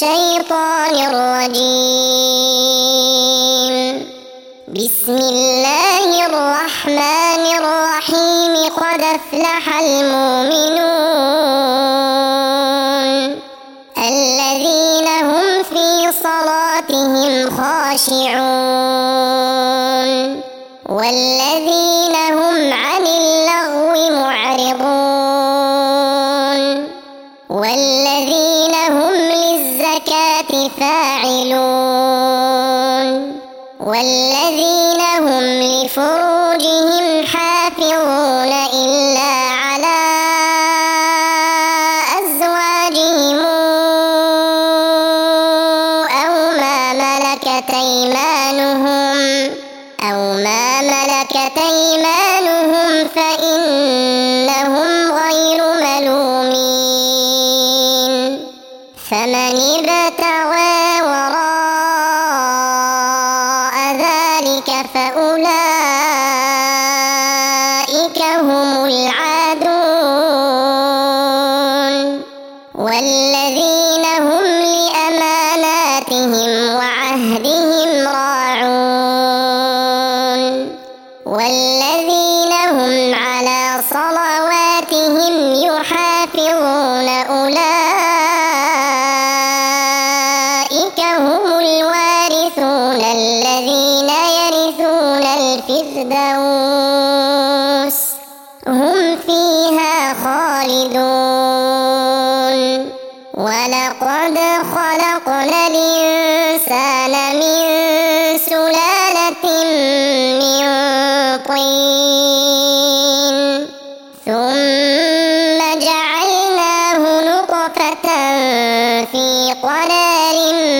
الشيطان الرجيم. بسم الله الرحمن الرحيم. قد أفلح المؤمنون الذين هم في صلاتهم خاشعون والذين هم عن اللغو معرضون والذين هم للزكاة فاعلون والذين هم لفروجهم حافظون إلا على أزواجهم أو ما ملكت أيمانهم فإنهم غير ملومين. فمن ابتغى وراء ذلك فأولئك هم العادون والذين هم لأماناتهم وعهدهم راعون والذين هم على صلواتهم يحافظون أولئك هم الوارثون الذين يرثون الفردوس هم فيها خالدون. ولقد خلقنا الإنسان من سلالة من طين ثم جعلناه نطفة في قرار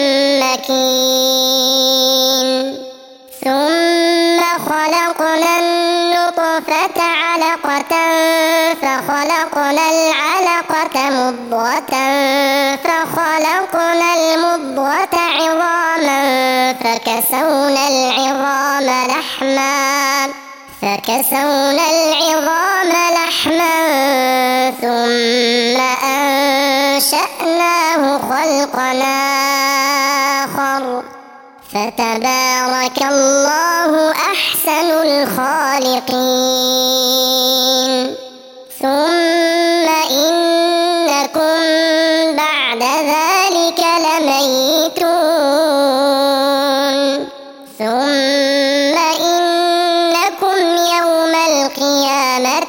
مكين ثم خلقنا النطفة علقة فخلقنا العلقة مضغة فخلقنا المضغة عظاما فكسونا العظام لحما ثم أنشأناه خلقا آخر فتبارك الله أحسن الخالقين. ثم إنكم بعد ذلك لميتون ثم إنكم يوم القيامة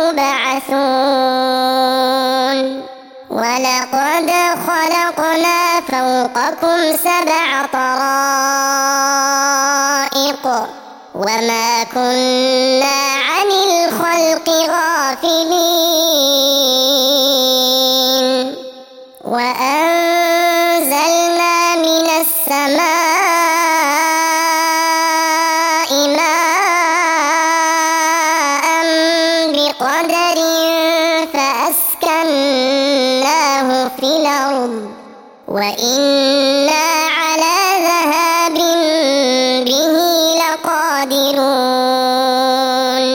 تبعثون. ولقد خلقنا فوقكم 7 طرائق وما كنا عن الخلق غافلين. وأنزلنا من السماء ماء بقدر فأسكناه في الأرض وإنا على ذهاب به لقادرون.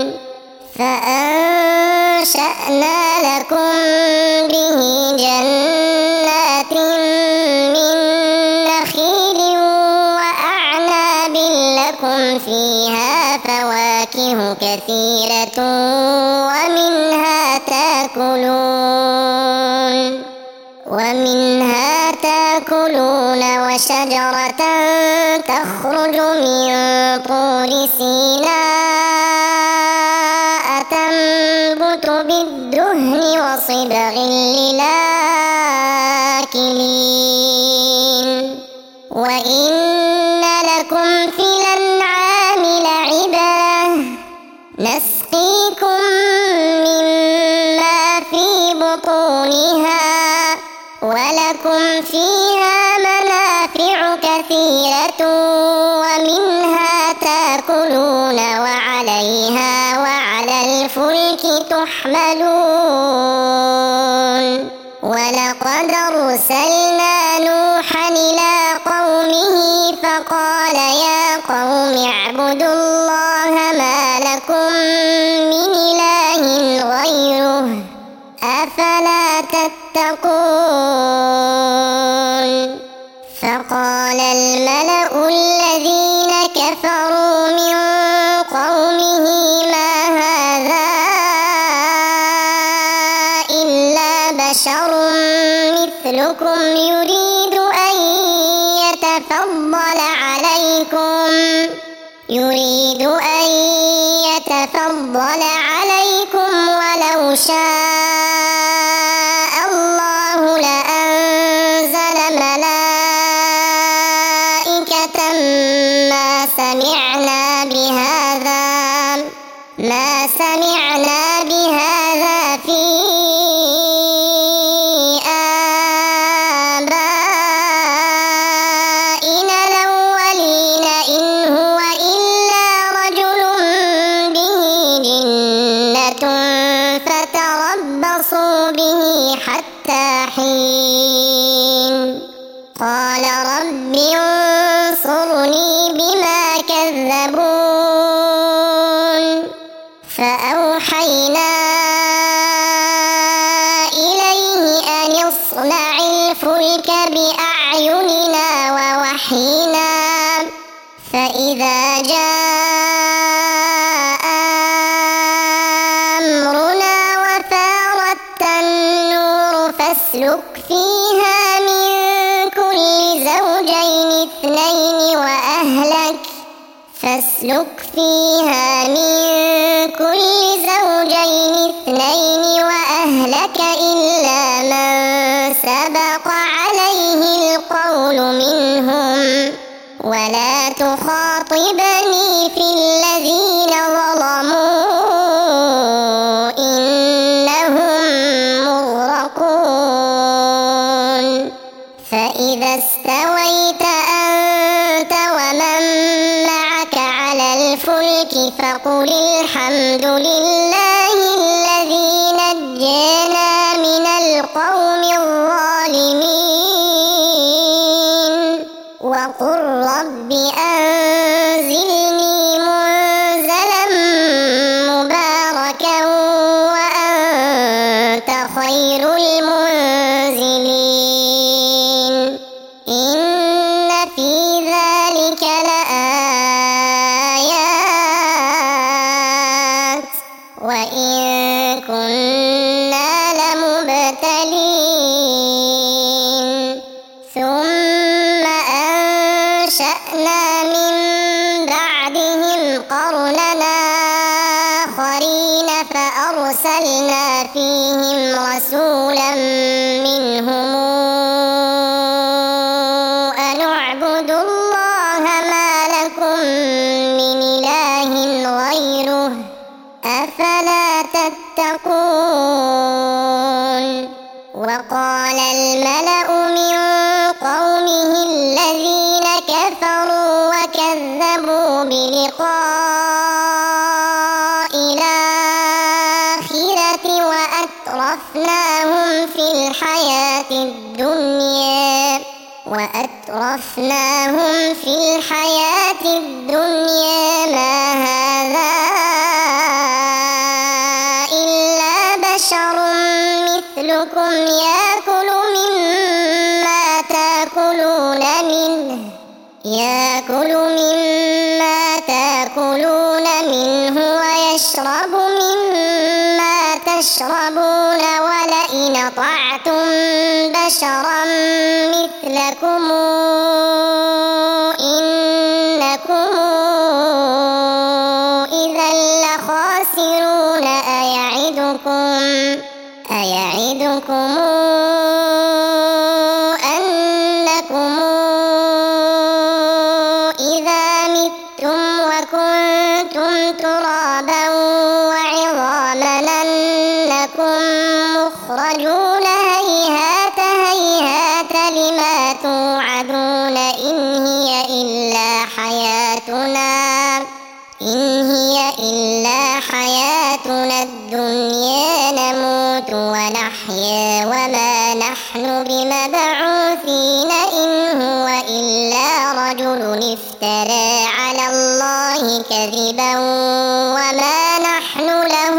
فأنشأنا لكم به جنات من نخيل وأعناب لكم فيها فواكه كثيرة ومنها تأكلون وشجرة تخرج من طور سيناء تنبت بالدهن وصبغ للآكلين. وإن لكم في الأنعام لعبرة نسقيكم مما في بطونها ولكم فيها منافع كثيرة ومنها تأكلون وعليها وعلى الفلك تحملون. ولقد أرسلنا نوحا إلى قومه فقال يا قوم اعبدوا الله ما لكم من إله غيره أفلا تتقون. وقال الملأ الذين كفروا من قومه ما هذا إلا بشر مثلكم يريد أن يتفضل عليكم ولو شاء الله لأنزل ملائكة ما سمعنا بهذا في آبائنا الأولين إن هو إلا رجل به جنة فتربصوا به حتى حين قال رب انصرني بما كذبون فأوحينا إليه أن اصنع الفلك بأعيننا ووحينا فإذا جاء أمرنا وفارت النور فاسلك فيها من كل زوجين اثنين وأهلك إلا من سبق عليه القول منهم ولا تخاطبني في الذين ظلموا إنهم مغرقون فإذا استويت أنت ومن معك على الفلك فقل الحمد لله الذي نجانا من القوم الظالمين وقل رب أنزلني منزلا مباركا وأنت خير المنزلين إن في ذلك لآيات وإن كنا لمبتلين ثم أنشأنا من بعدهم قرننا آخرين فأرسلنا فيهم رسولا منهم أن اعبدوا الله ما لكم من إله غيره أفلا تتقون وقال الملأ من قومه الذين كفروا وكذبوا بلقاء الآخرة وأترفناهم في الحياة الدنيا ما هذا إلا بشر مثلكم يأكل مما تأكلون منه ويشرب مما تشربون ولئن أطعتم بشرا مثلكم إنكم إذا لخاسرون أيعدكم أنكم إذا متم وكنتم ترابا وعظاما أنكم مخرجون هيهات لما توعدون إن هي إلا حياتنا الدنيا نموت ونحيا وما نحن بمبعوثين إن هو إلا رجل افترى على الله كذبا وما نحن له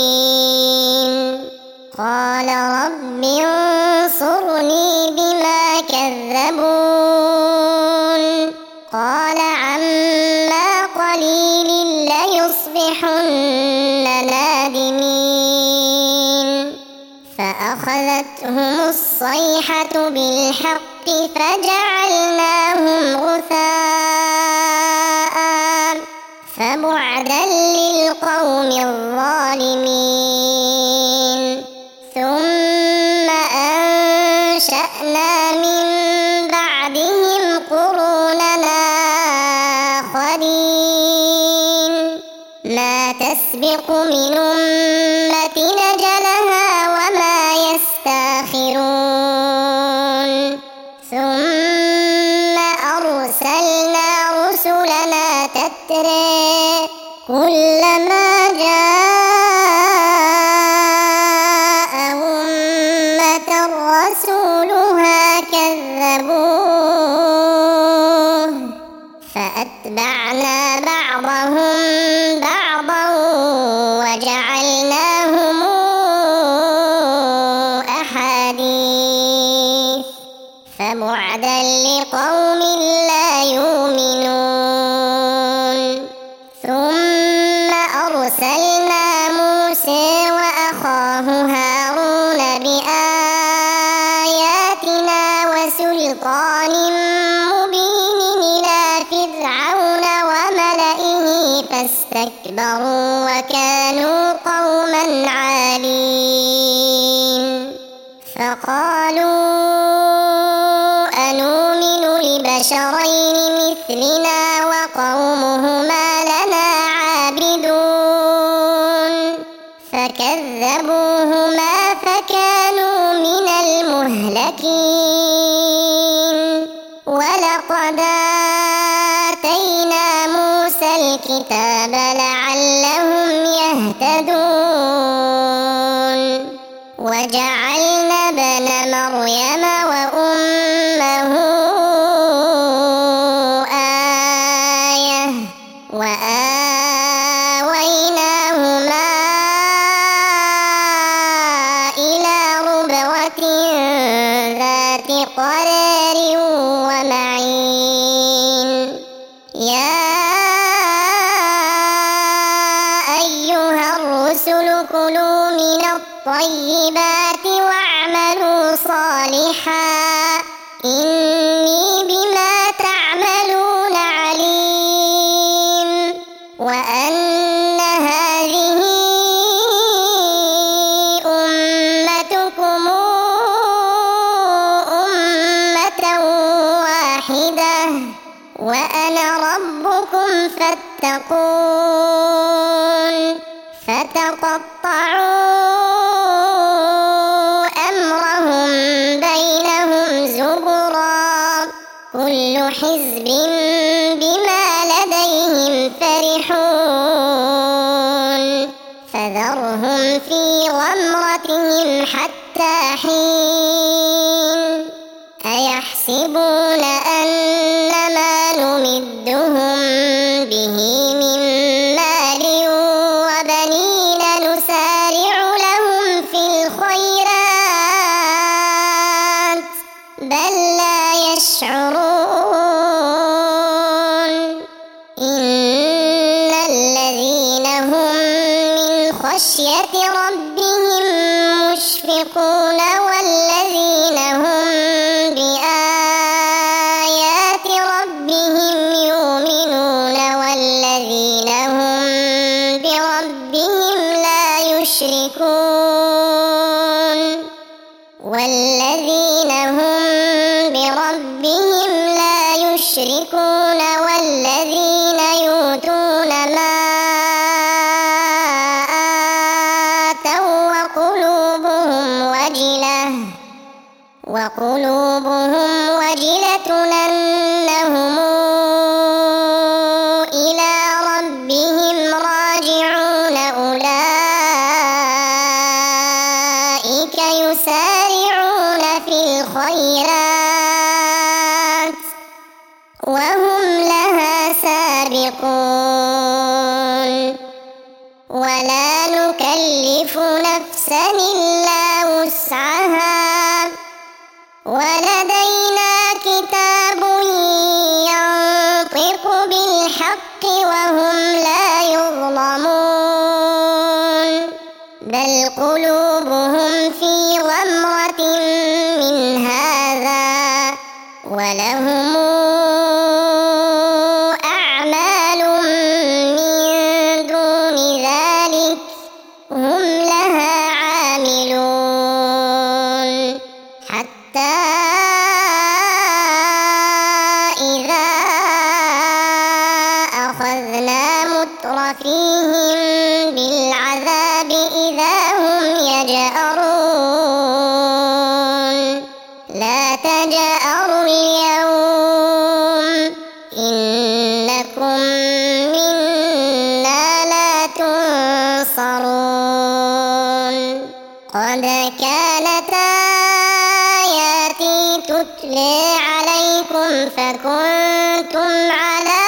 بمؤمنين قال رب انصرني بما فأخذتهم الصيحة بالحق فجعلناهم غثاء فبعدا للقوم الظالمين ثم أنشأنا من بعدهم قروننا آخرين ما تسبق من أمة أجلها وما يستأخرون ثم أرسلنا رسلنا تترى كلما جاء أمة رسولها كذبوه فأتبعنا بعضهم بعضا وجعلناهم أحاديث فبعدا لقوم لا يؤمنون ثم أرسلنا موسى وأخاه هارون بآياتنا وسلطان مبين إلى فرعون وملئه فاستكبروا وكانوا قوما عالين فقالوا أنؤمن لبشرين مثلنا وقومهما لنا عابدون فكذبوهما فكانوا من المهلكين ولقد آتينا موسى الكتاب لعلهم يهتدون وجعلنا ابن مريم وأمه آية وآويناهما إلى ربوة ذات قرار ومعين يا أيها الرسل كلوا من الطيبات واعملوا صالحا إني بما تعملون عليم وأن هذه أمتكم أمة واحدة وأنا ربكم فاتقون فتقطعوا أمرهم بينهم زبرا كل حزب بما لديهم فرحون فذرهم في غمرتهم حتى حين أيحسبون أن ما نمدهم به من مال وبنين نسارع لهم في الخيرات بل لا يشعرون إن الذين هم من خشية ربهم مشفقون والذين هم بآيات ربهم يؤمنون والذين هم بربهم لا يشركون والذين هم بربهم لا يشركون والذين يؤتون ما آتوا وقلوبهم وجلة أنهم إلى ربهم راجعون أولئك يسارعون في الخيرات وهم لها سابقون ولا نكلف نفسا إلا وسعها ولدينا كتاب ينطق بالحق وهم لا يظلمون بل قلوبهم في غمرة من هذا ولهم أعمال من دون ذلك هم لها عاملون حتى إذا أخذنا مترفيهم بالعذاب إذا هم يجأرون لا تجأروا اليوم إنكم منا لا تنصرون قد كانت آياتي تتلى عليكم فكنتم على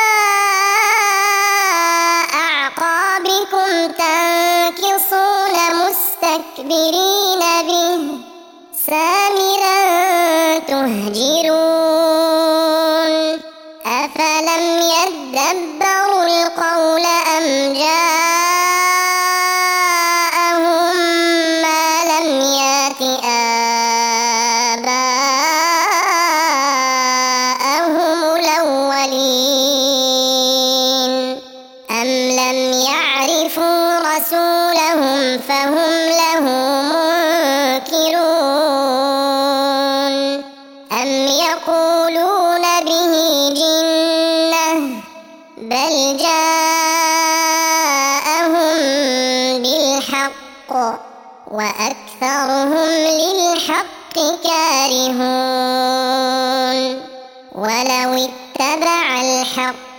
أعقابكم تنكصون مستكبرين به سامرا تهجرون أفلم يدبروا القول أم جاءهم ما لم يأت آباءهم الأولين أم لم يعرفوا رسولهم فهم له منكرون أم يقولون به جنة بل جاءهم بالحق وأكثرهم للحق كارهون ولو اتبع الحق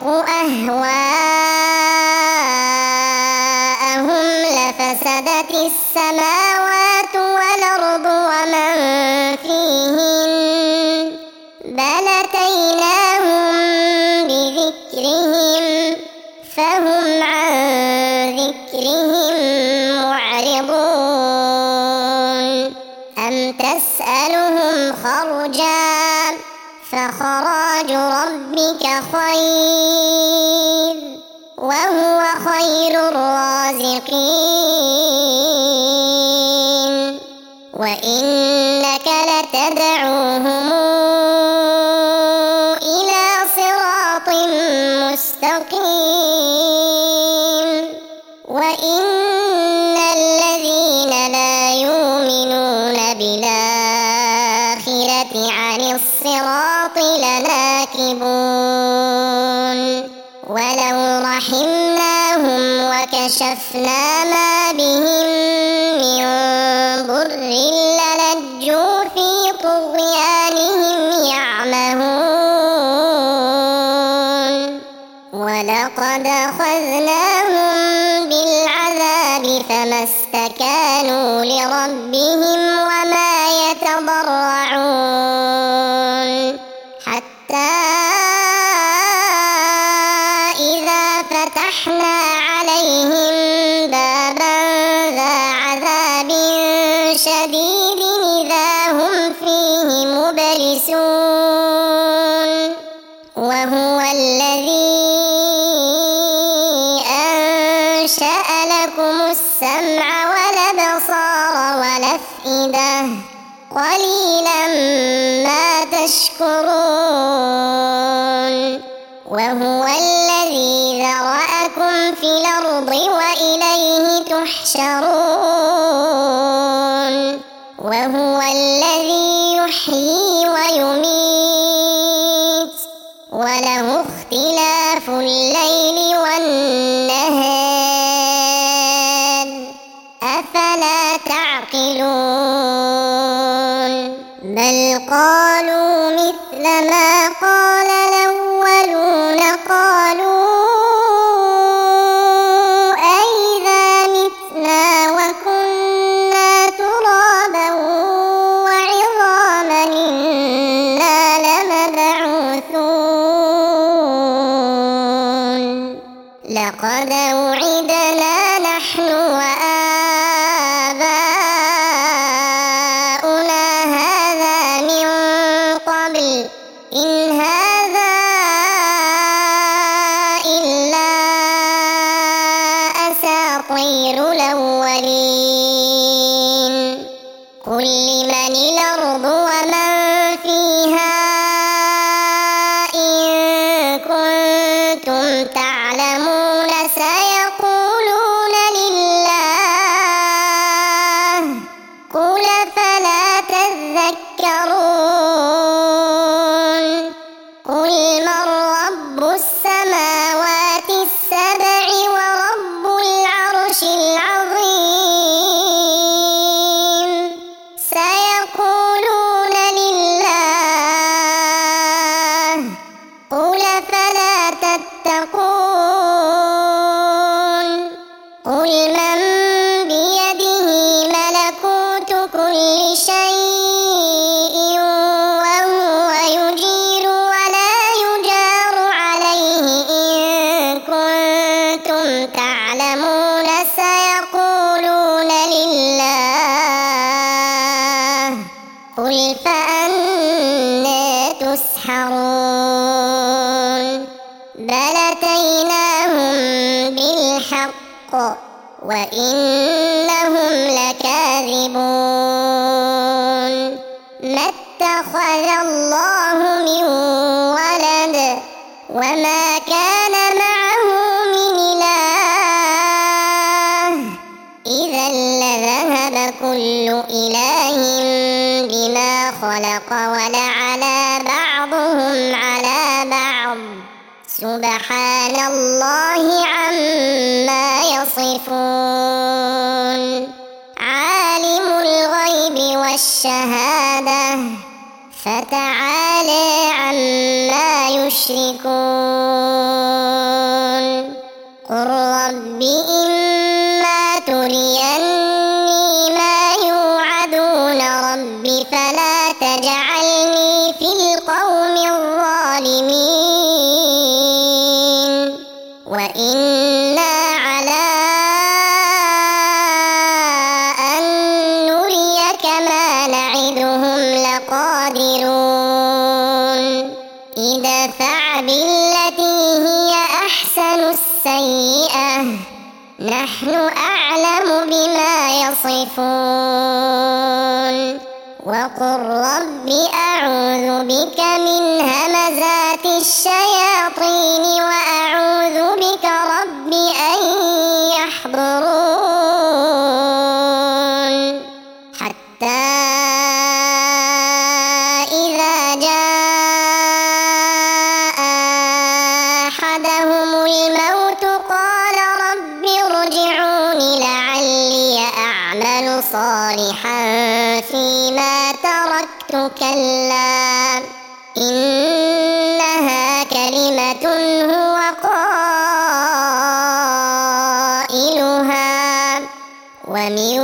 أهواءهم لفسدت السماوات والأرض ومن فيهن بل أتيناهم بذكرهم فهم عن ذكرهم معرضون أم تسألهم خرجا فخراج ربك خير وهو خير الرازقين وإنك لتدعوهم إلى صراط مستقيم وإن الذين لا يؤمنون بالآخرة عن الصراط لناكبون ولو رحمناهم وكشفنا ما بهم من ضر للجوا في طغيانهم يعمهون ولقد أخذناهم بالعذاب فما استكانوا لربهم وما يتضرعون حتى إذا فتحنا عليهم بابا ذا عذاب شديد إذا هم فيه مبلسون وهو الذي أنشأ لكم السمع والأبصار والأفئدة قليلا ما تشكرون وهو الذي ذرأكم في الأرض وإليه تحشرون وهو الذي يحيي ويميت وله اختلاف الليل والنهار أفلا تعقلون بل قالوا مثل ما قال الأولون قالوا أئذا متنا وكنا ترابا وعظاما إنا لمبعوثون لقد وعدنا نحن وآباؤنا هذا من قبل إن قل لمن الأرض ومن فيها إن كنتم تعلمون سيقولون لله قل فلا تذكرون قل من رب السماوات السبع ورب العرش العظيم سيقولون لله قل فلا تتقون قل من بيده ملكوت كل شيء وهو يجير ولا يجار عليه إن كنتم تعلمون سيقولون لله قل فأنى تسحرون بل أتيناهم بالحق وإنهم لكاذبون ما اتخذ الله من ولد وما كان معه من إله إذا لذهب كل إله بما خلق ولعلى بعضهم على بعض سبحان الله عما يصفون عالم الغيب والشهادة فتعالى عما يشركون قل رب إما تريني ما يوعدون رب فلا تجعلني في القوم الظالمين وإنا على أن نريك ما نعدهم لقادرون ادفع بالتي هي أحسن السيئة نحن أعلم بما يصفون وقل رب أعوذ بك من همزات الشياطين وأعوذ بك رب أن يحضرون حتى إذا جاء أحدهم الموت قال رب ارجعون لعلي أعمل صالحا فيما تركت كلا إنها كلمة هو قائلها ومن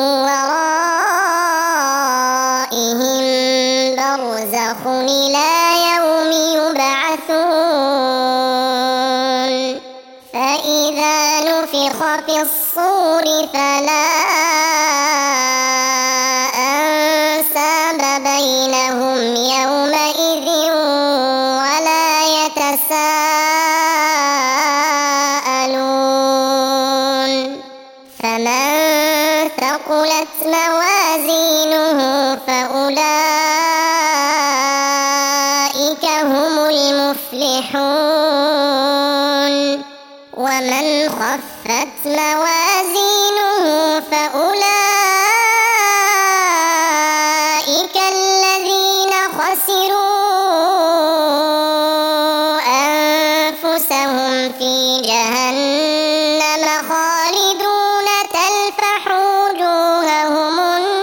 ورائهم برزخ إلى يوم يبعثون فإذا نفخ في الصور فلا أنساب بينهم يومئذ ولا يتساءلون فمن ثقلت موازينه فأولئك هم المفلحون ومن خفت موازينه فأولئك الذين خسروا أنفسهم في جهنم خالدون تلفح وجوههم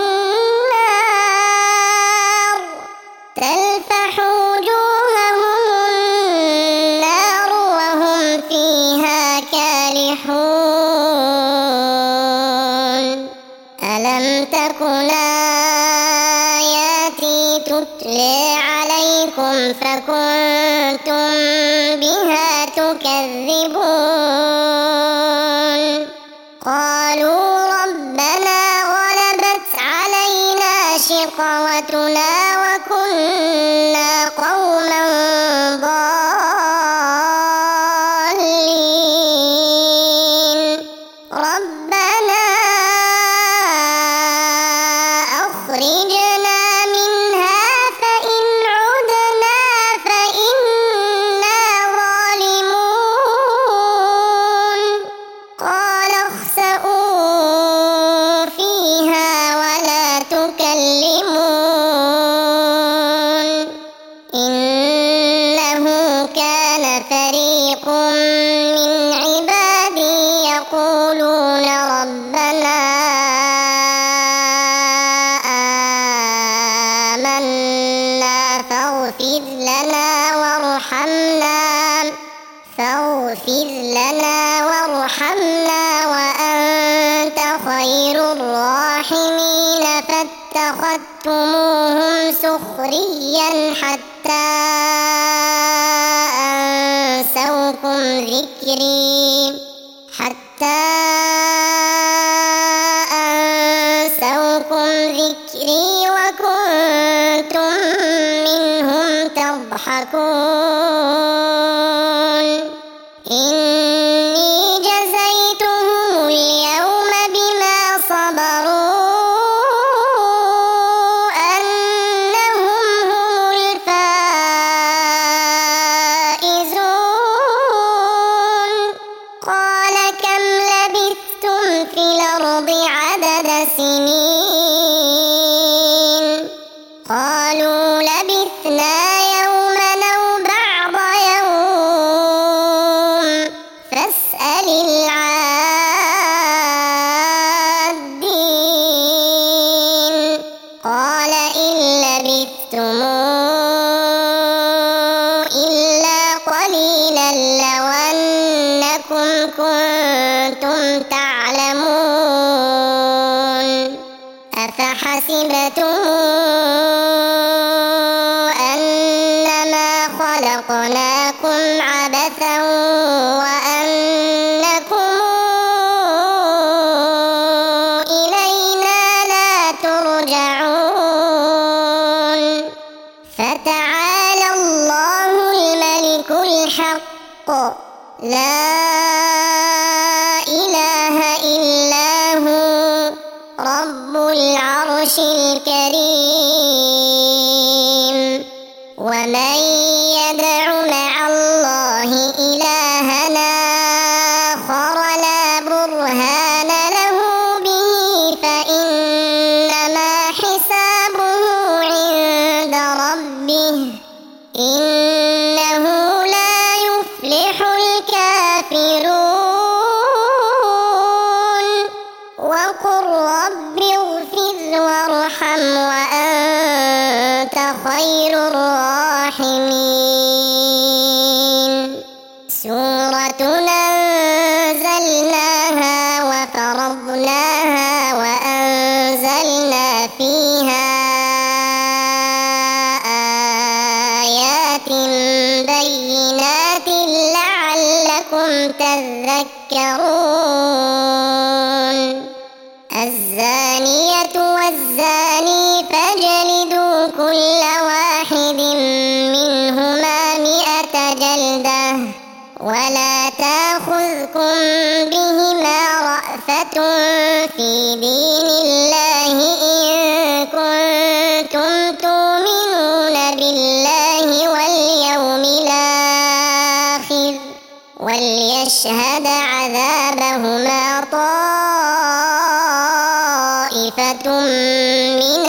النار وهم فيها كالحون ألم تكن آياتي تتلى عليكم فكنتم بها تكذبون قالوا ربنا غلبت علينا شقوتنا وكنا قوما ضالين ربنا الراحمين فاتخذتموهم سخريا حتى أنسوكم ذكري وكنتم منهم تضحكون إني جزيتهم اليوم بما صبروا أنهم هم الفائزون قال كم لبثتم في الأرض عدد سنين قالوا لبثنا يوما أو بعض يوم فاسأل العادين قال إن لبثتم إلا قليلا لو أنكم كنتم تعلمون أفحسبتم أنما خلقناكم عبثا وأنكم إلينا لا ترجعون فتعالى الله الملك الحق لا إله إلا هو رب العرش الكريم ومن يدع مع الله إلهنا آخر لا برهان له به فإنما حسابه عند ربه إنه لا يفلح الكافرون وقل رب اغفر وارحم وأنت خير الراحمين سورة أنزلناها وفرضناها وأنزلنا فيها آيات بينات لعلكم تذكرون الزانية والزاني فاجلدوا كل واحد منهما 100 جلدة ولا تأخذكم بهما رأفة في دين الله إن كنتم تؤمنون بالله واليوم الآخر وليشهد عذابهما طائفة من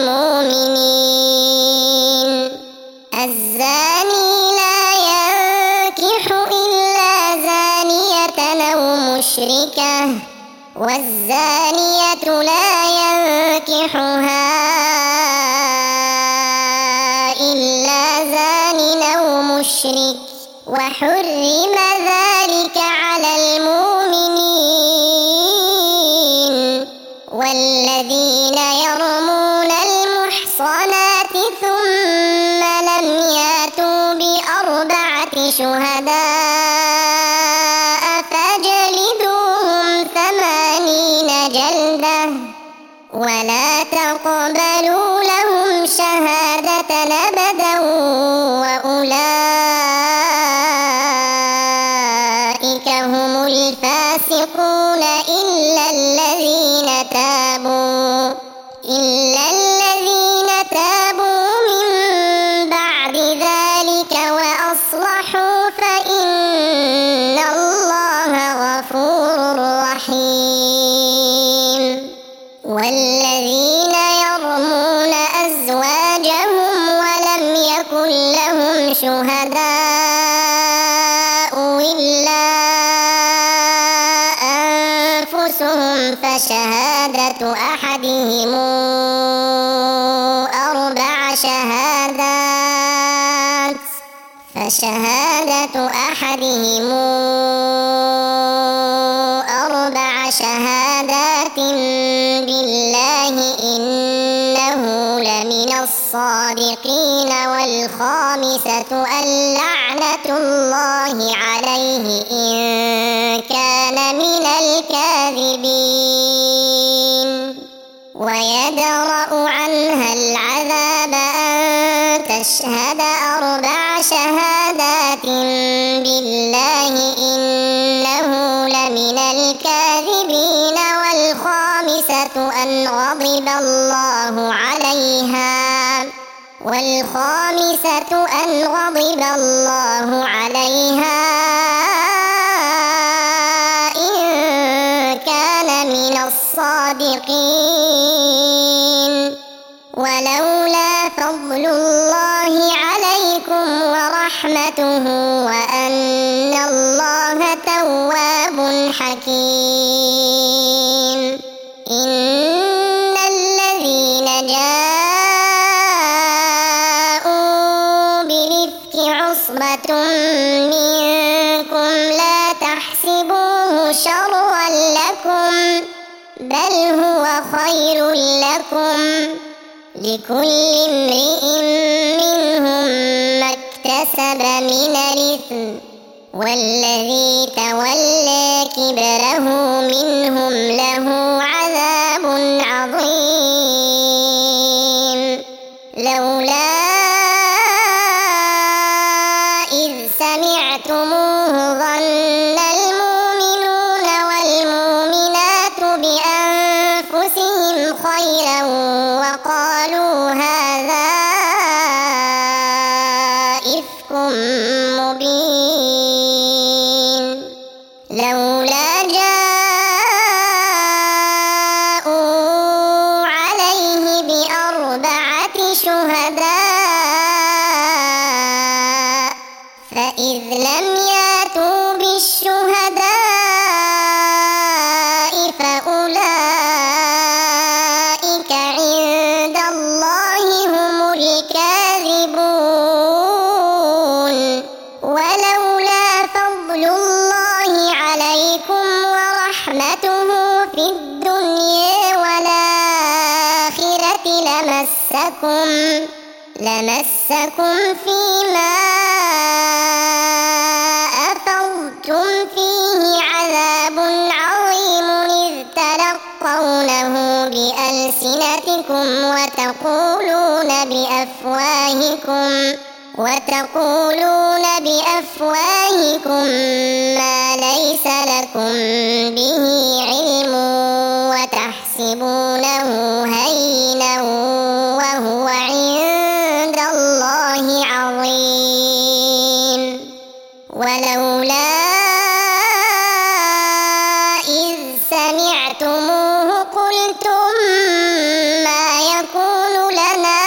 المؤمنين الزاني لا ينكح إلا زانية أو مشركة والزانية لا ينكحها إلا زان أو مشرك وحرم ذلك على المؤمنين والذين يرمون المحصنات ثم لم يأتوا ب4 شهداء فاجلدوهم 80 جلدة ولا تقبلوا لهم شهادة أبدا وأولئك هم الفاسقون إلا الذين تابوا من بعد ذلك وأصلحوا فإن الله غفور رحيم والذين يرمون أزواجهم ولم يكن لهم شهداء إلا أنفسهم فشهادة أحدهم 4 شهادات بالله الصادقين، والخامسة اللعنة الله عليه إن كان من الكاذبين. ويدرأ عنها العذاب أن تشهد 4 شهادات بالله إنه لمن الكاذبين، والخامسة أن غضب الله عليها إن كان من الصادقين. ولولا فضل الله عليكم ورحمته وأن الله تواب حكيم. إن الذين جاءوا بالإفك عصبة منكم لا تحسبوه شرا لكم، بل هو خير لكم، لكل امرئ منهم ما اكتسب من الإثم، والذي تولى كبره منهم له عذاب عظيم. لولا إذ سمعتموه ظن المؤمنون والمؤمنات بأنفسهم خيرا وقالوا هذا إفك مبين. لولا جاءوا عليه ب4 شهداء، فإذ لم يأتوا بالشهداء فأولئك عند الله هم الكاذبون. ولولا فضل الله عليكم ورحمته في الدنيا والآخرة لمسكم فيما أفضتم فيه عذاب عظيم، إذ تلقونه بألسنتكم وتقولون بأفواهكم ما ليس لكم به علم، وتحسبونه هينا وهو عند الله عظيم. ولولا إذ سمعتموه قلتم ما يكون لنا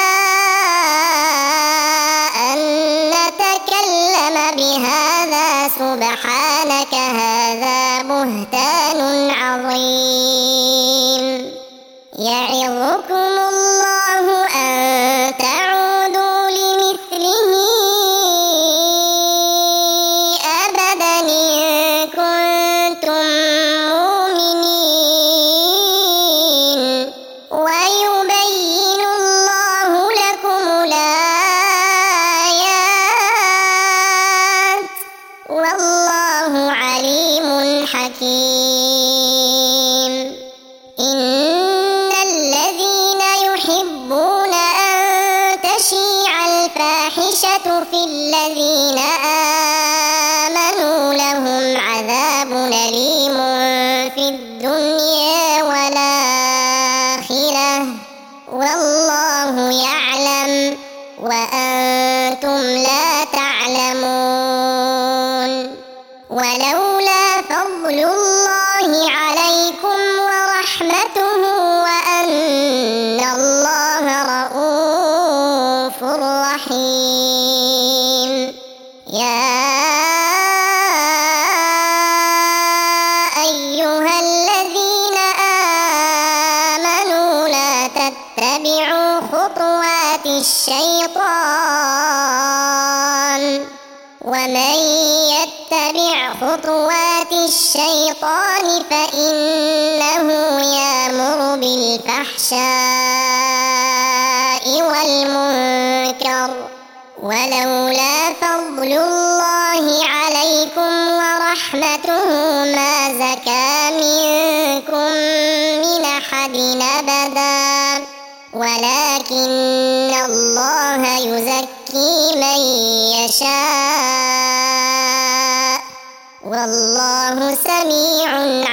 أن نتكلم بهذا، سبحانك هذا بهتان عظيم. يعظكم الله أن تعودوا لمثله أبدا إن كنتم مؤمنين، ويبين الله لكم الآيات، والله عليم حكيم. إن الذين يحبون أن تشيع الفاحشة في الذين آمنوا لهم عذاب أليم في الدنيا والآخرة، والله يعلم وأنتم لا تعلمون. ولولا فضل الله عليكم ورحمته وأن الله رؤوف رحيم. يا أيها الذين آمنوا لا تتبعوا خطوات الشيطان، ومن يتبع خطوات الشيطان فإنه يأمر بالفحشاء والمنكر ولولا فضل الله عليكم ورحمته ما زكى منكم من أحد أبدا ولكن الله يزكي من يشاء والله سميع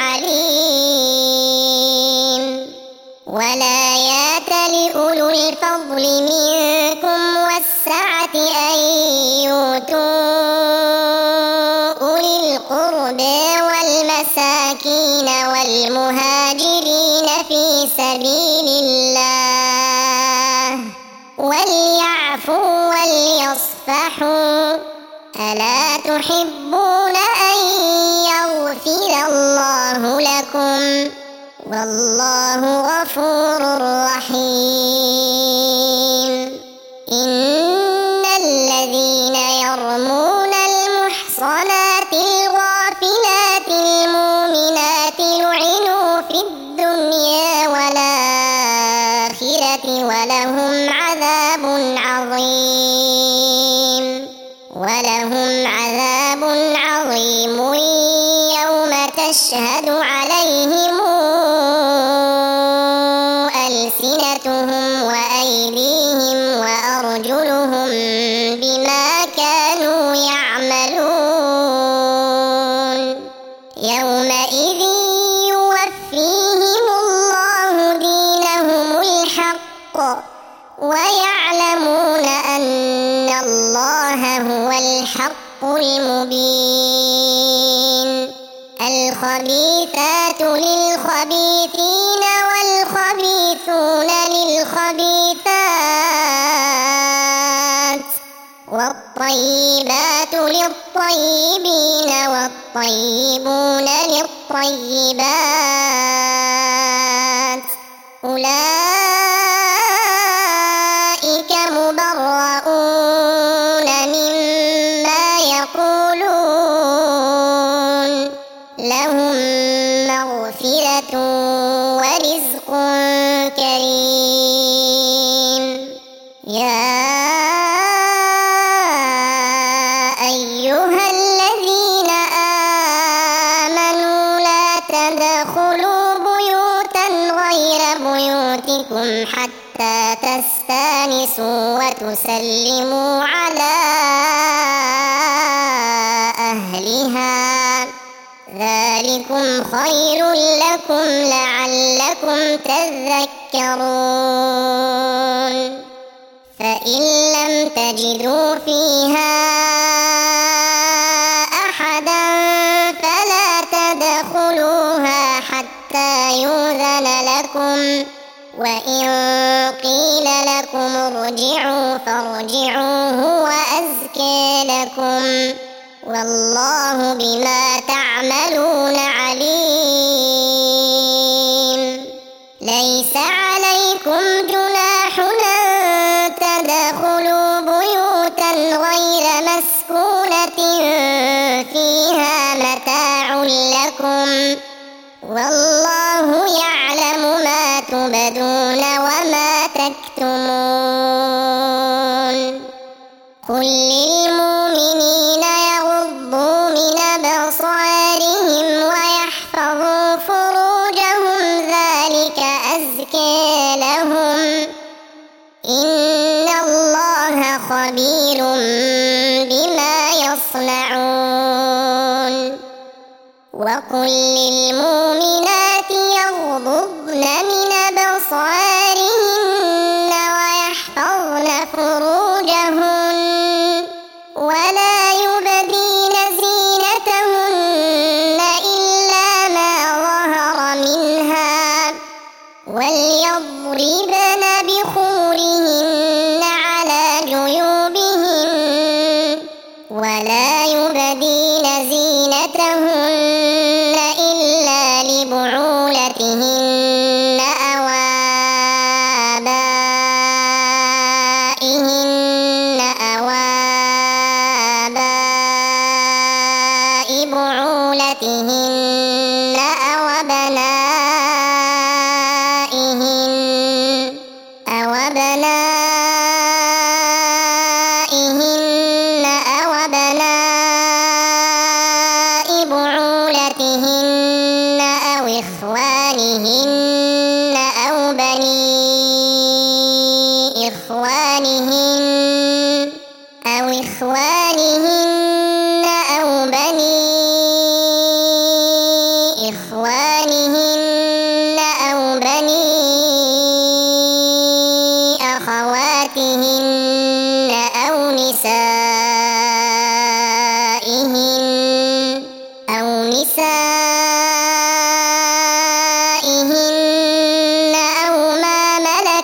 عليم. ولا يأتل أولو الفضل منكم والسعة أن يؤتوا أولي القرب والمساكين والمهاجرين في سبيل الله وليعفوا وليصفحوا ألا تحبون أن يغفر الله لكم والله غفور رحيم. إن الذين يرمون المحصنات الغافلات المؤمنات لعنوا في الدنيا والآخرة ولهم عذاب عظيم يوم تشهد عليهم ألسنتهم وأيديهم وأرجلهم بما كانوا يعملون يومئذ يوفيهم الله دينهم الحق ويعلمون أن الله هو الحق المبين. الخبيثات للخبيثين والخبيثون للخبيثات والطيبات للطيبين والطيبون للطيبات أولئك مبرؤون مما يقولون لهم مغفرة ورزق كريم. يا أيها الذين آمنوا لا تدخلوا بيوتا غير بيوتكم حتى تستأنسوا وتسلموا على أهلها ذلكم خير لكم لعلكم تذكرون. فإن لم تجدوا فيها أحدا فلا تدخلوها حتى يؤذن لكم وإن قيل لكم ارجعوا فارجعوا هو أزكى لكم والله بما تعملون عليم. ليس عليكم جناح أن تدخلوا بيوتا غير مسكونة فيها متاع لكم والله يعلم ما تبدون وما تكتمون. قل للمؤمنين يغضوا من أبصارهم ويحفظوا فروجهم ذلك أزكى لهم إن الله خبير بما يصنعون. وقل للمؤمنات يغضضن من أبصارهن ويحفظن فروجهن ولا يبدين زينتهن إلا ما ظهر منها وليضربن بخمرهن على جيوبهن ولا يبدين زينتهن إلا لبعولتهن أو آباء بعولتهن أو أبنائهن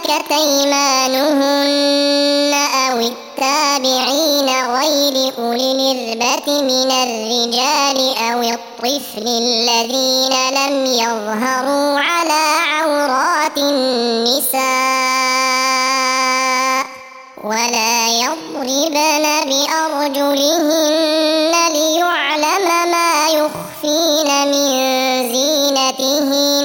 ملكت أيمانهن أو التابعين غير أولي الإربة من الرجال أو الطفل الذين لم يظهروا على عورات النساء ولا يضربن بأرجلهن ليعلم ما يخفين من زينتهن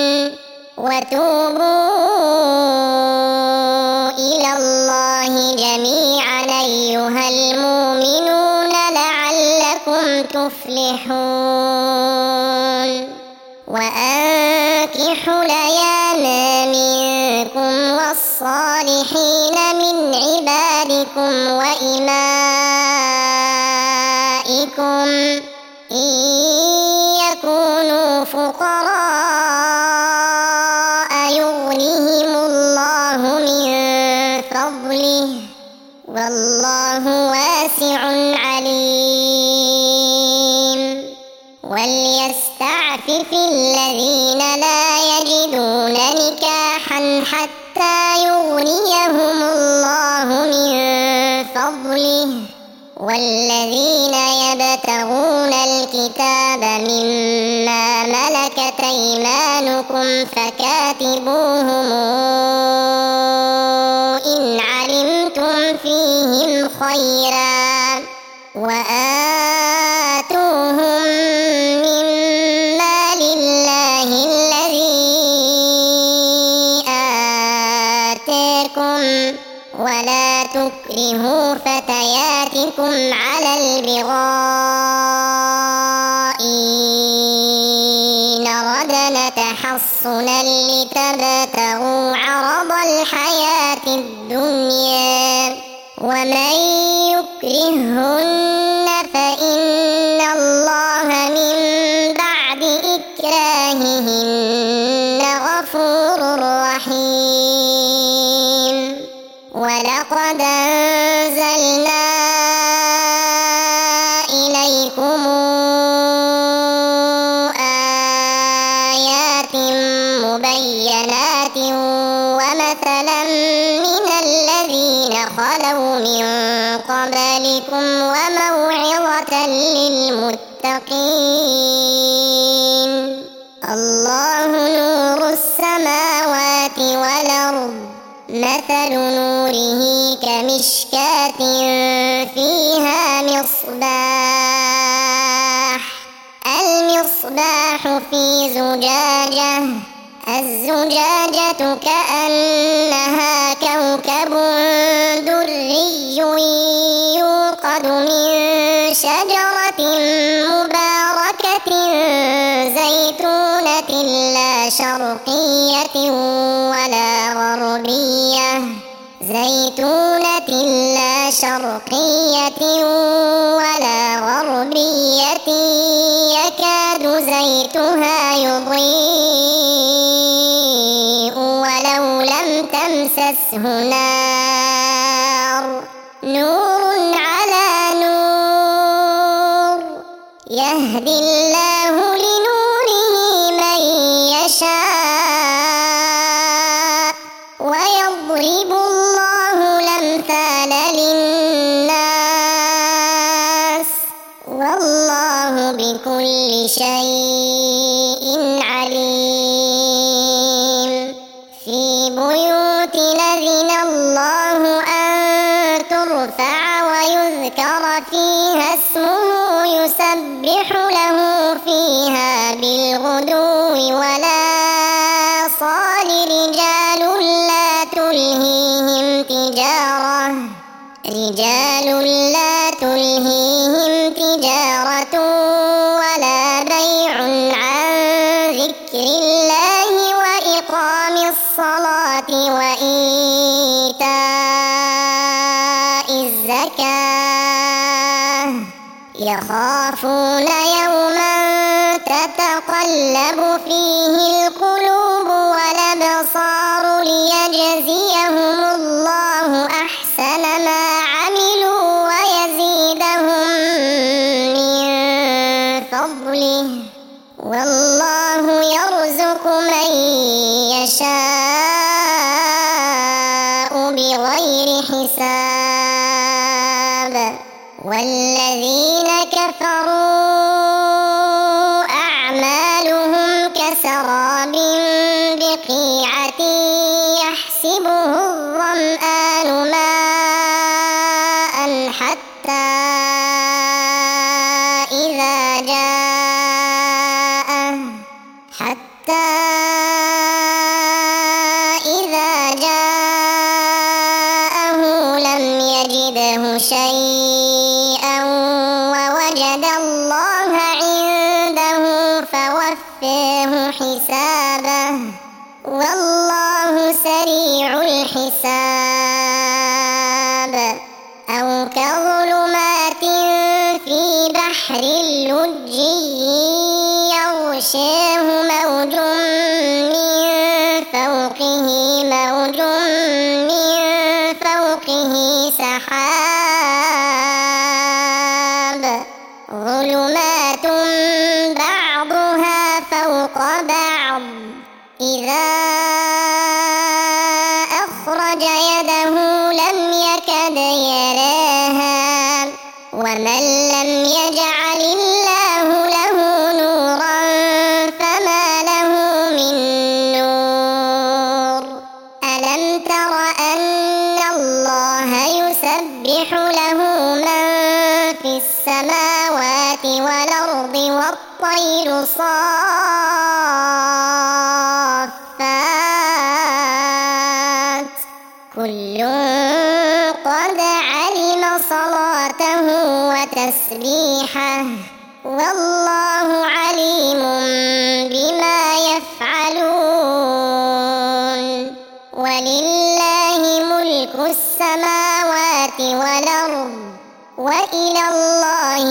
وتوبوا إلى الله جميعا أيها المؤمنون لعلكم تفلحون وأنكحوا الأيام منكم والصالحين من عبادكم وإمائكم إن يكونوا فقراء يغنهم الله من فضله والله واسع عليم وليستعفف الذين لا يجدون نكاحا حتى يغنيهم الله من فضله والذين يبتغون الكتاب مما ملكت أيمانكم فكاتبوهم إن علمتم فيهم خيرا وآتوهم مما لله الذي آتاكم ولا تكرهوا فتياتكم على البغاء إن أردنا تحصنا لتبتغوا عرض الحياة الدنيا ومن يكرهن فإن الله من بعد إكراههن غفور رحيم ولقد أنزلنا إليكم آيات مبينات ومثلا من الذين خلوا من قبلكم وموعظة للمتقين الله نور السماوات والأرض مثل نوره كمشكاة فيها مصباح المصباح في زجاجة الزجاجة كأنها كوكب دري يوقد من شجرة مباركة زيتونة لا شرقية ولا غربية يكاد زيتها يضيء ولو لم تمسسه نار نور على نور يهدي الله لنوره من يشاء ويضرب الله الأمثال للناس والله بكل شيء عليم في بيوت أذن الله أن ترفع ويذكر فيها اسمه يسبح له فيها بالغدو ولا صال رجال لا تلهيهم تجارة ولا بيع عن ذكر الله وإقام الصلاة وإيتاء الزكاة يخافون يوما تتقلب فيه القلوب والأبصار ليجزيهم الله أحسن ما عملوا ويزيدهم من فضله والله يرزق من يشاء بغير حساب. والذين كفروا أعمالهم كسراب بقيعة يحسبه الظمآن ماء حتى إذا جاءه لم يجده شيئا ووجد الله عنده فوفاه حسابه والله سريع الحساب. أو كظلمات في بحر لجي يغشاه موج من فوقه سحاب ظلمات بعضها فوق بعض إذا أخرج يده لم يكد يراها. ومن لم يجعل الله له نورا فما له من نور. ألم تر أن الله يسبح له من في السماوات والأرض والطير صافات كل قد علم صلاته وتسبيحه والله عليم بما يفعلون. ولله ملك السماوات والأرض وإلى الله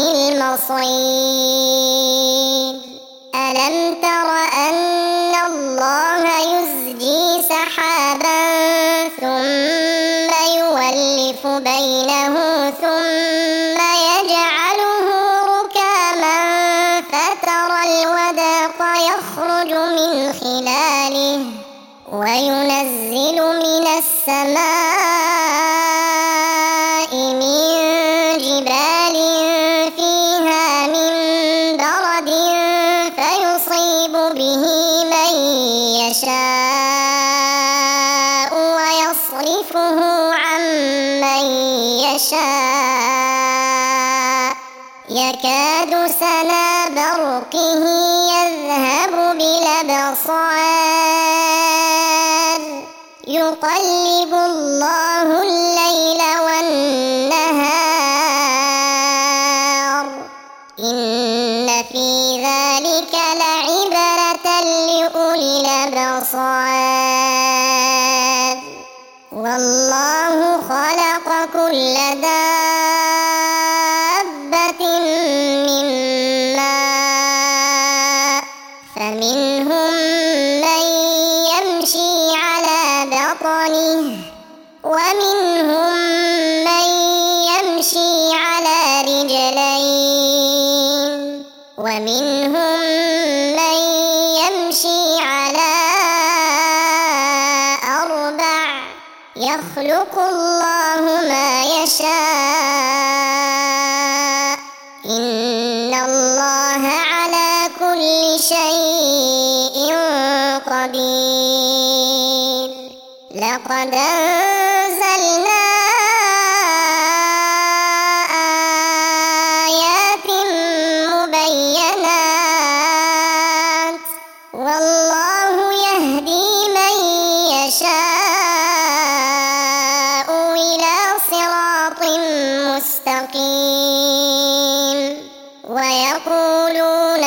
المصير. ألم تر أن الله يزجي سحابا ثم يولف بينه ثم يجعله ركاما فترى الودق يخرج من خلاله وينزل من السماء من جبال فيها من برد فيصيب به من يشاء ويصرفه عن من يشاء يكاد سنا برقه يذهب بالأبصار يقلب الله الليل والنهار إن في ذلك لعبرة لأولي الأبصار. والله خلق كل دابة من ماء فمنهم من يمشي على بطنه ومنهم من يمشي على رجلين ومنهم من يمشي على أربع يخلق الله ما يشاء إن الله على كل شيء قدير. لقد أنزلنا آيات مبينات والله يهدي من يشاء إلى صراط مستقيم. ويقولون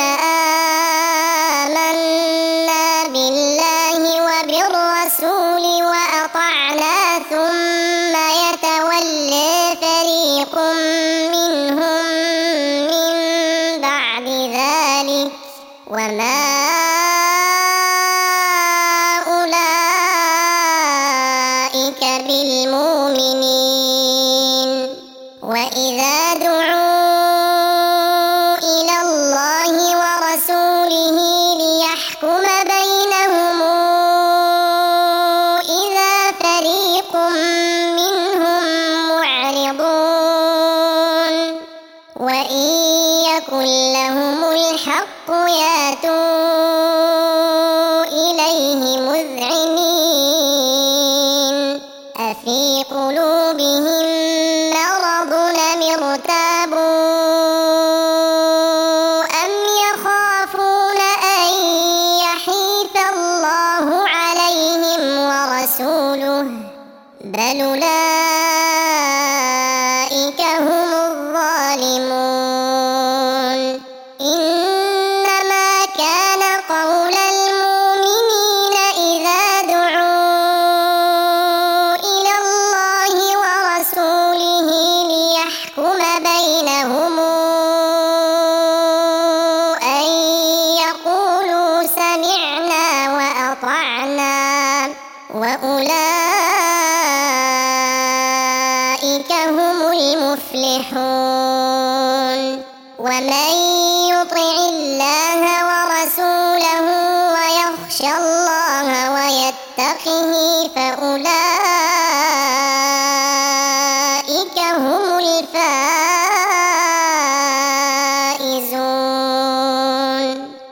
آمنا بالله وبالرسول وأطعنا ثم يتولى فريق منهم من بعد ذلك وما أولئك بالمؤمنين. وإذا دعوا إلى الله ورسوله ليحكم بينهم إذا فريق في قلوبهم مرض أم ارتابوا أم يخافون أن يحيف الله عليهم ورسوله بل أولئك هم الظالمون إنما كان قول المؤمنين إذا دعوا إلى الله ورسوله ليحكم بينهم أن يقولوا سمعنا وأطعنا وأولئك هم المفلحون ومن يطع الله ورسوله ويخشى الله ويتقه فأولئك هم الفائزون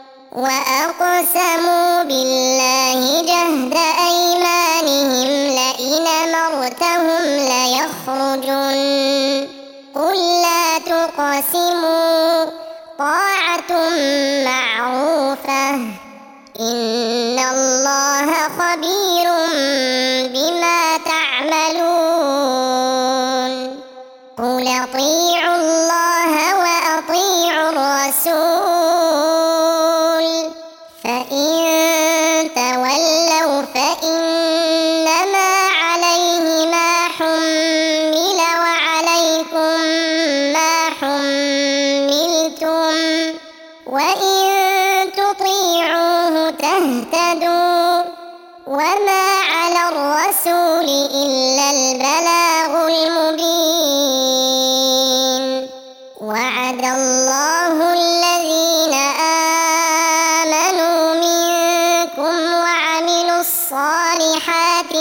وأقسموا بالله جهد أيمانهم لئن أمرتهم ليخرجن قل لا تقسموا طاعة معروفة إن الله خبير بما تعملون قل أطيعوا الله وأطيعوا الرسول فإن تولوا فإنما عليه ما حمل وعليكم ما حملتم وإن تطيعوه تهتدوا وما على الرسول إلا البلاغ المبين وعد الله الذين آمنوا منكم وعملوا الصالحات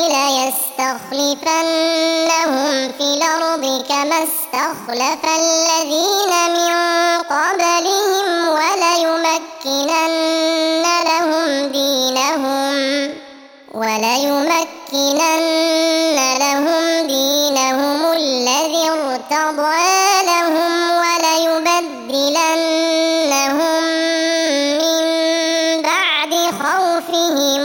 ليستخلفنهم في الأرض كما استخلف الذين من قبلهم وليمكنن لهم دينهم الذي ارتضى لهم وليبدلنهم من بعد خوفهم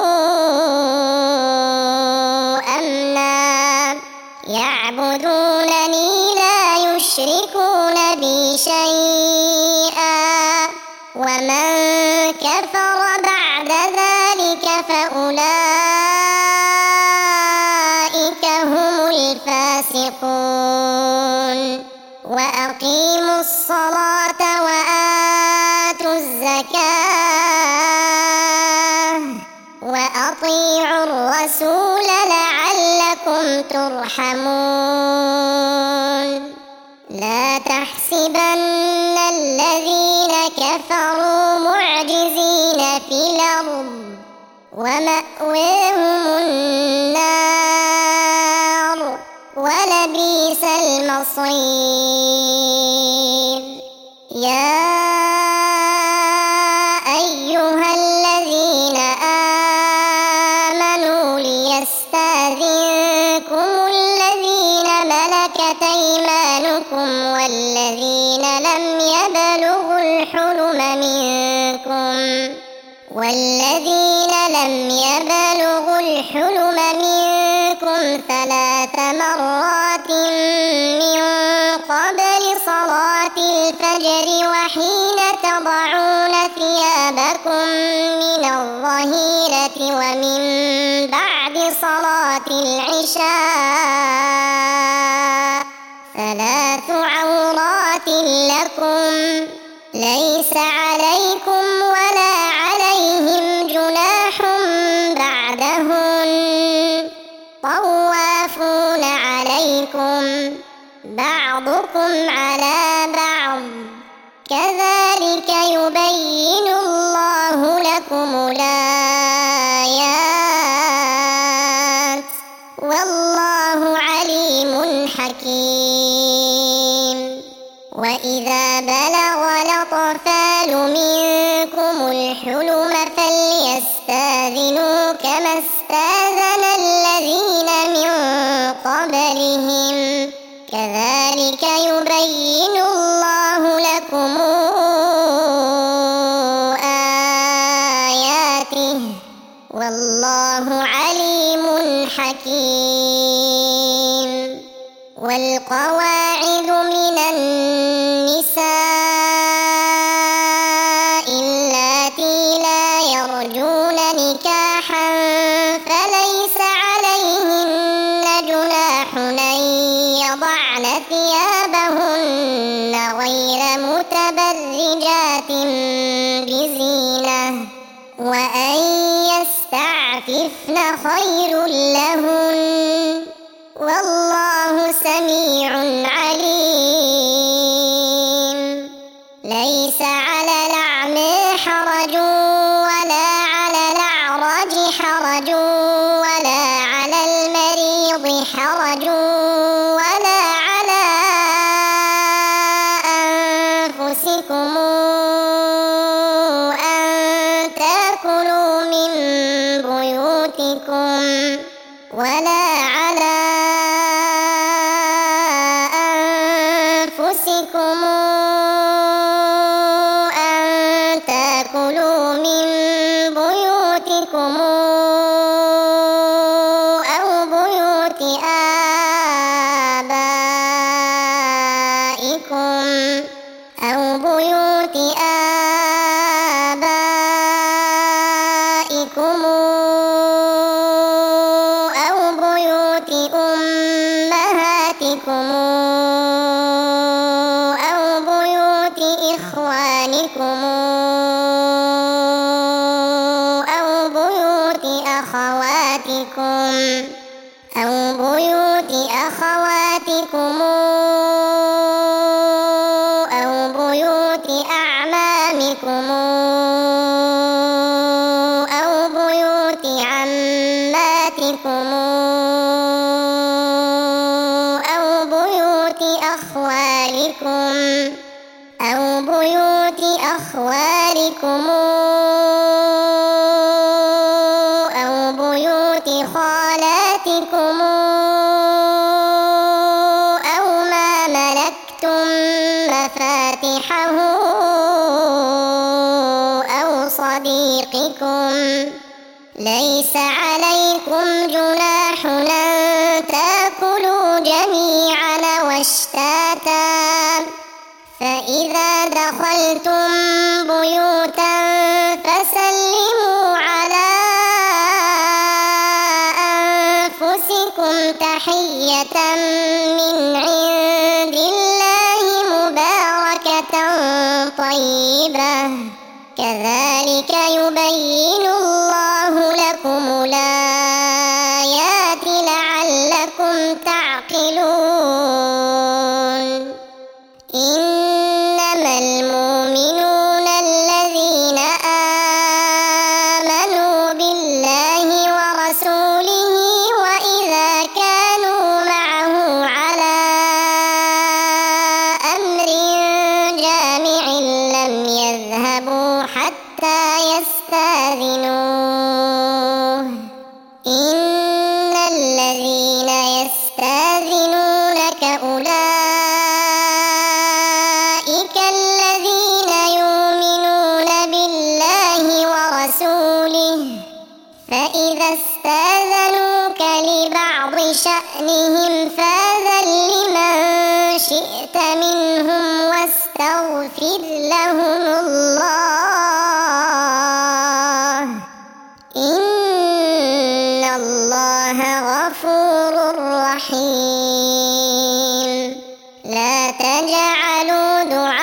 أمنا يعبدونني لا يشركون بي شيئا ومن كفر بعد ذلك فأولئك هم الفاسقون وأقيموا الصلاة وآتوا الزكاة وأطيعوا الرسول لعلكم ترحمون لا تحسبن الذين كفروا معجزين في الأرض ومأواهم النار ولبئس المصير يا أيها الذين آمنوا ليستأذنكم الذين ملكت أيمانكم والذين لم يبلغوا الحلم منكم 3 مرات من قبل صلاة الفجر وحين تضعون ثيابكم من الظهيرة ومن بعد صلاة العشاء 3 عورات لكم ليس عليكم ولا عليهم جناح بعدهن طوافون عليكم بعضكم على بعض كذلك يبين الله لكم الآيات والله عليم حكيم وإذا بلغ الأطفال منكم الحلم فليستأذنوا كما استأذن الذين من حكيم. والقواعد من النساء اللاتي لا يرجون نكاحا فليس عليهن جناح أن يضعن ثيابهن غير متبرجات بزينة وأن يستعففن خير لهن والله سميع عليم. ليس على الأعمى حرج ولا على الأعرج حرج ولا على المريض حرج ولا على أنفسكم أن تأكلوا من بيوتكم ولا على أنفسكم أن تأكلوا من بيوتكم أو بيوت آبائكم أو بيوت آبائكم أو بيوت أمهاتكم أو بيوت إخوانكم أو بيوت أخواتكم أو بيوت أعمامكم أو بيوت عماتكم أو بيوت أخوالكم أو بيوت خالاتكم أو ما ملكتم مفاتحه أو صديقكم. ليس عليكم جناح أن تأكلوا جميعا واشتاتا فإذا دخلتم بيوتا فسلموا على أنفسكم تحية من عند الله مباركة طيبة كذلك يبين الله لكم الآيات لعلكم تعقلون. إنما المؤمنون الذين آمنوا بالله ورسوله وإذا كانوا معه على أمر جامع لم يذهبوا حتى يستأذنوه. إن الذين يستأذنونك أولئك الذين يؤمنون بالله ورسوله فإذا استأذنوك لبعض شأنهم فأذن لمن شئت منهم واستغفر لهم الله إن الله غفور رحيم. لا تجعلوا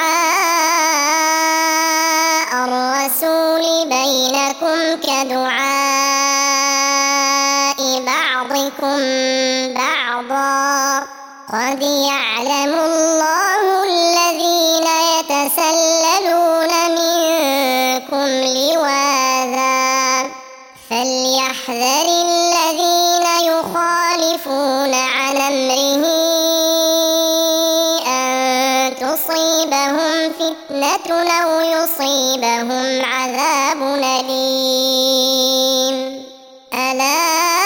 دعاء الرسول بينكم كدعاء بعضكم بعضا قد يعلم الله الذين يتسللون منكم لواذا فليحذر الذين يخالفون عن أمره أن تصيبهم فتنة أو يصيبهم عذاب أليم. ألا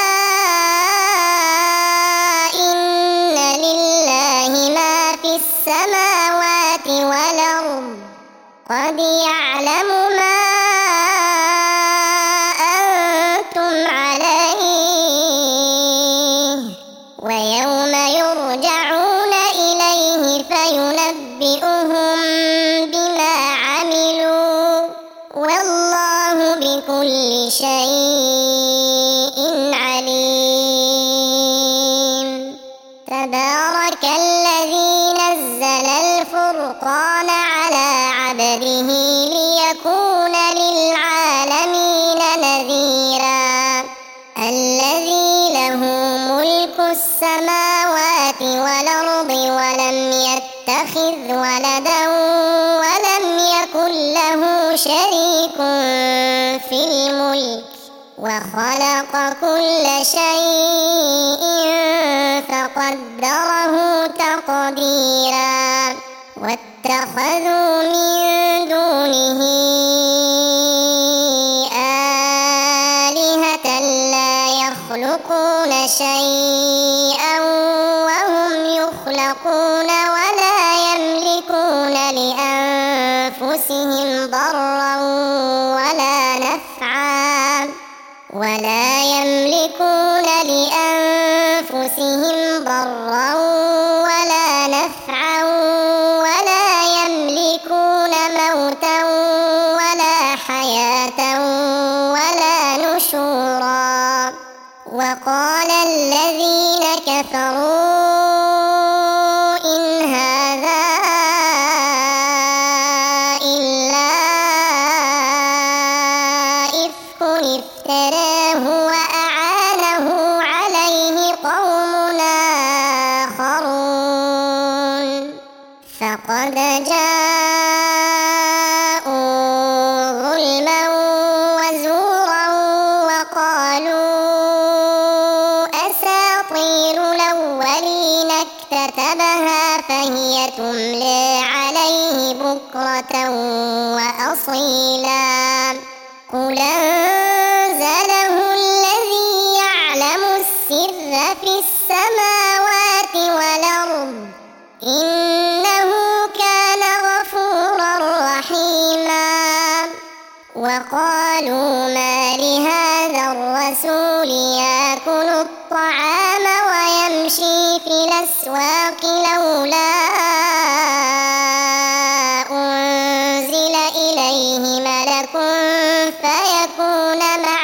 إن لله ما في السماوات والأرض قد يعلم ما أنتم عليه شيء عليم. تبارك الذي نزل الفرقان على عبده ليكون للعالمين نذيرا. الذي له ملك السماوات والأرض ولم يتخذ ولدا ولم يكن له شريك في الملك وخلق كل شيء فقدره تقديرا. واتخذوا من دونه آلهة لا يخلقون شيئا وهم يخلقون ولا يملكون لأنفسهم ضرا ولا نفعا ولا يملكون موتا ولا حياة ولا نشورا. وقال الذين كفروا إن هذا إلا إفك افتراه وأعانه عليه قوم آخرون فقد جاءوا ظلما وزورا وقالوا أساطير الأولين اكتتبها فهي تملى عليه بكرة وأصيلا. قل أنزله الذي يعلم السر في السماوات والأرض إنه كان غفورا رحيما. وقالوا ما لهذا الرسول يأكل الطعام ويمشي في الأسواق لولا أنزل إليه ملك فيكون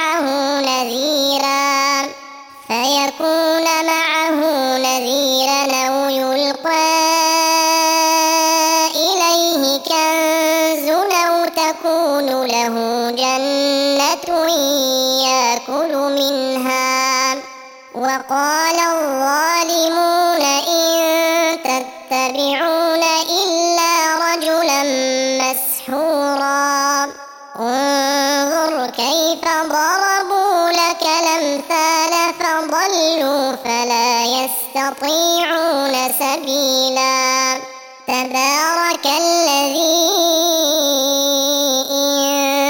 معه نذيرا أو يلقى إليه كنز أو تكون له جنة يأكل منها. وقال الظالمون إن تتبعون إلا رجلا مسحورا. انظر كيف ضربوا لك الأمثال فضلوا فلا يستطيعون سبيلا. تبارك الذي إن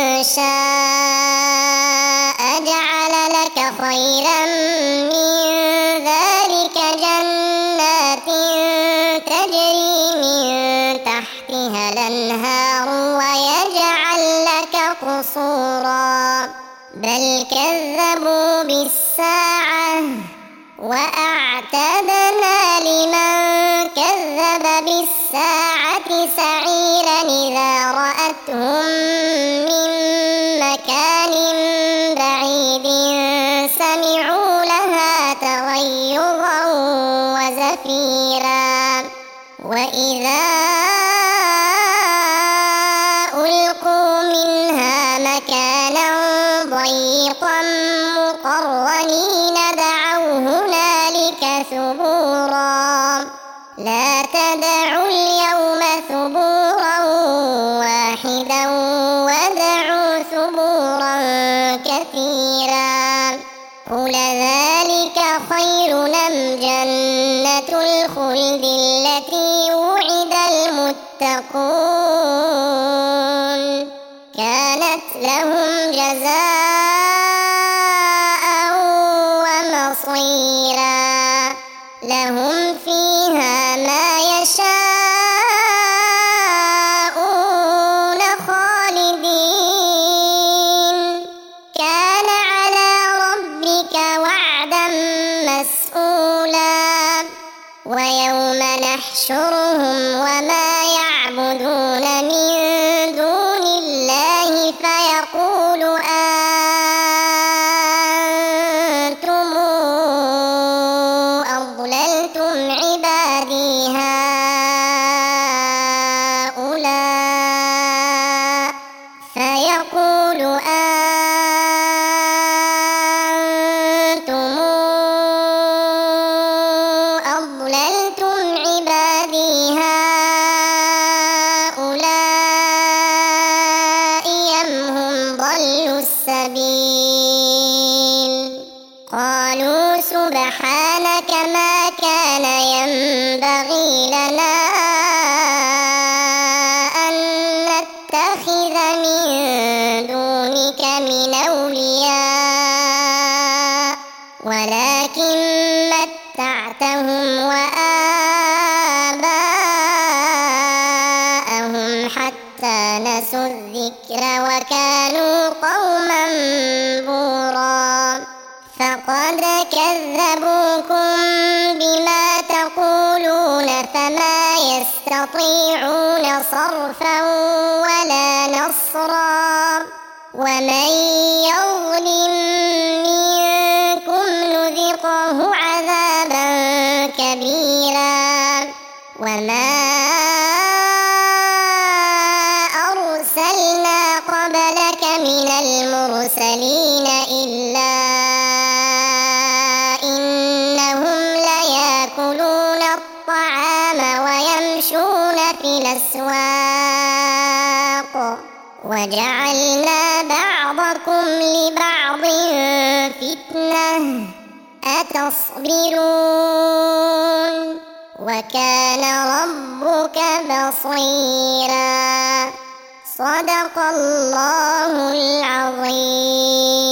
شاء جعل لك خيرا من ذلك جنات تجري من تحتها الأنهار ويجعل لك قصورا. بل كذبوا بالساعة وأعتدنا لمن كذب بالساعة سعيرا إذا رأتهم من مكان بعيد سمعوا لها تغيظا وزفيرا. وإذا ألقوا منها مكانا ضيقا مقرنين دعوا هنالك ثبورا. لا تدعوا اليوم ثبورا واحدا ودعوا ثبورا كثيرا. قل ذلك خير أم جنة الخلد التي وعد المتقون كانت لهم جزاء ومصيرا. لهم فيها ما يشاءون خالدين كان على ربك وعدا مسئولا. ويوم نحشرهم وما يعبدون من دون الله فيقول متعتهم وآباءهم حتى نسوا الذكر وكانوا قوما بورا فقد كذبوكم بما تقولون فما يستطيعون صرفا ولا نصرا ومن يظلم منكم نذقه عذابا كبيرا وما أرسلنا قبلك من المرسلين إلا إنهم ليأكلون الطعام ويمشون في الأسواق وجعلنا بعضكم لبعض فتنة أتصبرون وكان ربك بصيرا صدق الله العظيم.